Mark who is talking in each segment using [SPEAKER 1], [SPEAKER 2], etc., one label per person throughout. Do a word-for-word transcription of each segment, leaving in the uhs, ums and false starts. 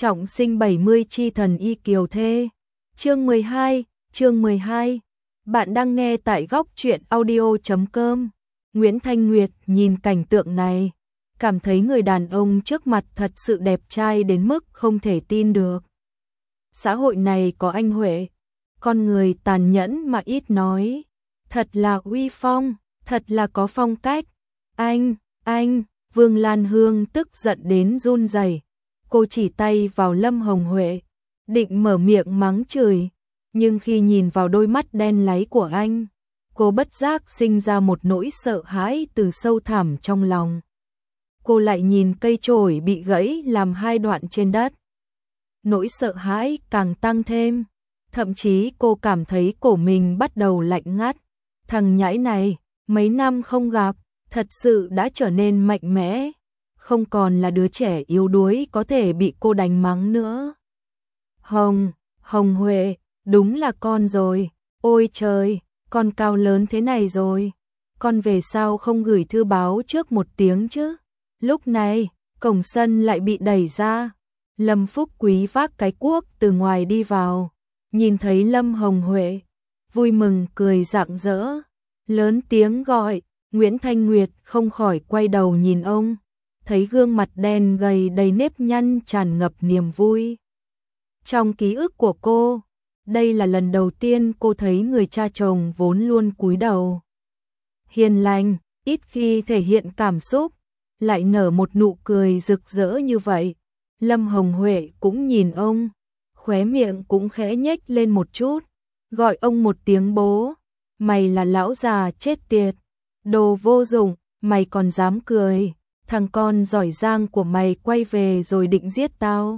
[SPEAKER 1] Trọng sinh bảy mươi chi thần y kiều thê. Chương mười hai, chương mười hai. Bạn đang nghe tại góc truyện audio chấm com. Nguyễn Thanh Nguyệt nhìn cảnh tượng này, cảm thấy người đàn ông trước mặt thật sự đẹp trai đến mức không thể tin được. Xã hội này có anh Huệ, con người tàn nhẫn mà ít nói, thật là uy phong, thật là có phong cách. Anh, anh, Vương Lan Hương tức giận đến run rẩy. Cô chỉ tay vào Lâm Hồng Huệ, định mở miệng mắng chửi, nhưng khi nhìn vào đôi mắt đen láy của anh, cô bất giác sinh ra một nỗi sợ hãi từ sâu thẳm trong lòng. Cô lại nhìn cây chổi bị gãy làm hai đoạn trên đất. Nỗi sợ hãi càng tăng thêm, thậm chí cô cảm thấy cổ mình bắt đầu lạnh ngắt. Thằng nhãi này, mấy năm không gặp, thật sự đã trở nên mạnh mẽ, không còn là đứa trẻ yếu đuối có thể bị cô đánh mắng nữa. Hồng, Hồng Huệ, đúng là con rồi, ôi trời, con cao lớn thế này rồi, con về sao không gửi thư báo trước một tiếng chứ? Lúc này, cổng sân lại bị đẩy ra, Lâm Phúc Quý vác cái cuốc từ ngoài đi vào, nhìn thấy Lâm Hồng Huệ, vui mừng cười rạng rỡ, lớn tiếng gọi. Nguyễn Thanh Nguyệt không khỏi quay đầu nhìn ông, thấy gương mặt đen gầy đầy nếp nhăn tràn ngập niềm vui. Trong ký ức của cô, đây là lần đầu tiên cô thấy người cha chồng vốn luôn cúi đầu, hiền lành, ít khi thể hiện cảm xúc, lại nở một nụ cười rực rỡ như vậy. Lâm Hồng Huệ cũng nhìn ông, khóe miệng cũng khẽ nhếch lên một chút, gọi ông một tiếng bố. Mày là lão già chết tiệt, đồ vô dụng, mày còn dám cười, thằng con giỏi giang của mày quay về rồi định giết tao.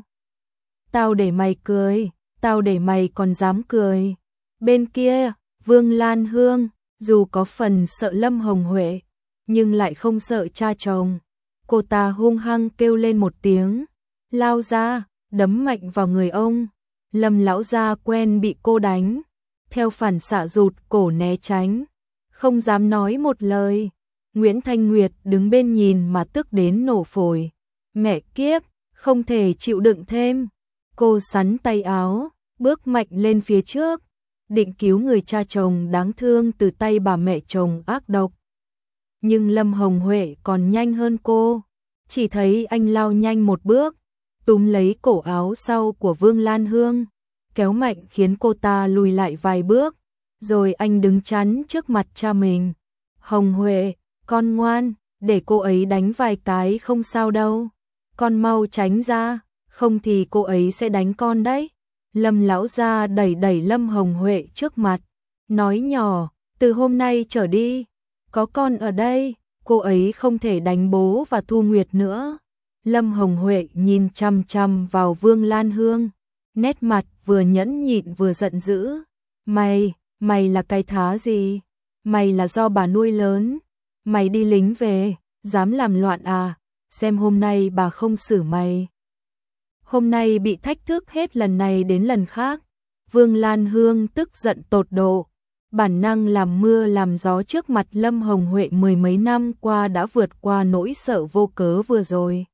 [SPEAKER 1] Tao để mày cười, tao để mày còn dám cười. Bên kia, Vương Lan Hương, dù có phần sợ Lâm Hồng Huệ, nhưng lại không sợ cha chồng. Cô ta hung hăng kêu lên một tiếng, lao ra, đấm mạnh vào người ông. Lâm lão gia quen bị cô đánh, theo phản xạ rụt cổ né tránh, không dám nói một lời. Nguyễn Thanh Nguyệt đứng bên nhìn mà tức đến nổ phổi. Mẹ kiếp, không thể chịu đựng thêm. Cô sắn tay áo, bước mạnh lên phía trước, định cứu người cha chồng đáng thương từ tay bà mẹ chồng ác độc. Nhưng Lâm Hồng Huệ còn nhanh hơn cô, chỉ thấy anh lao nhanh một bước, túm lấy cổ áo sau của Vương Lan Hương, kéo mạnh khiến cô ta lùi lại vài bước, rồi anh đứng chắn trước mặt cha mình. Hồng Huệ, con ngoan, để cô ấy đánh vài cái không sao đâu, con mau tránh ra, không thì cô ấy sẽ đánh con đấy. Lâm lão gia đẩy đẩy Lâm Hồng Huệ trước mặt, nói nhỏ, từ hôm nay trở đi, có con ở đây, cô ấy không thể đánh bố và Thu Nguyệt nữa. Lâm Hồng Huệ nhìn chăm chăm vào Vương Lan Hương, nét mặt vừa nhẫn nhịn vừa giận dữ. Mày, mày là cái thá gì? Mày là do bà nuôi lớn, mày đi lính về, dám làm loạn à? Xem hôm nay bà không xử mày. Hôm nay bị thách thức hết lần này đến lần khác. Vương Lan Hương tức giận tột độ, bản năng làm mưa làm gió trước mặt Lâm Hồng Huệ mười mấy năm qua đã vượt qua nỗi sợ vô cớ vừa rồi.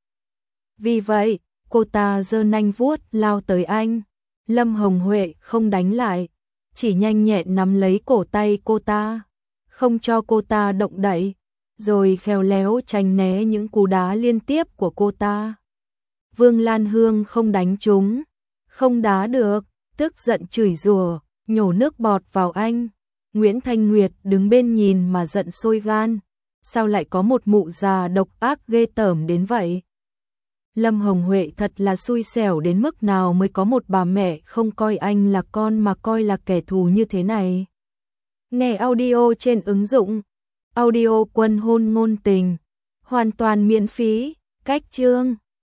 [SPEAKER 1] Vì vậy, cô ta giơ nanh vuốt lao tới anh. Lâm Hồng Huệ không đánh lại, chỉ nhanh nhẹn nắm lấy cổ tay cô ta, không cho cô ta động đậy, rồi khéo léo tránh né những cú đá liên tiếp của cô ta. Vương Lan Hương không đánh trúng, không đá được, tức giận chửi rủa, nhổ nước bọt vào anh. Nguyễn Thanh Nguyệt đứng bên nhìn mà giận sôi gan, sao lại có một mụ già độc ác ghê tởm đến vậy? Lâm Hồng Huệ thật là xui xẻo đến mức nào mới có một bà mẹ không coi anh là con mà coi là kẻ thù như thế này. Nghe audio trên ứng dụng Audio Quân Hôn Ngôn Tình, hoàn toàn miễn phí, cách chương.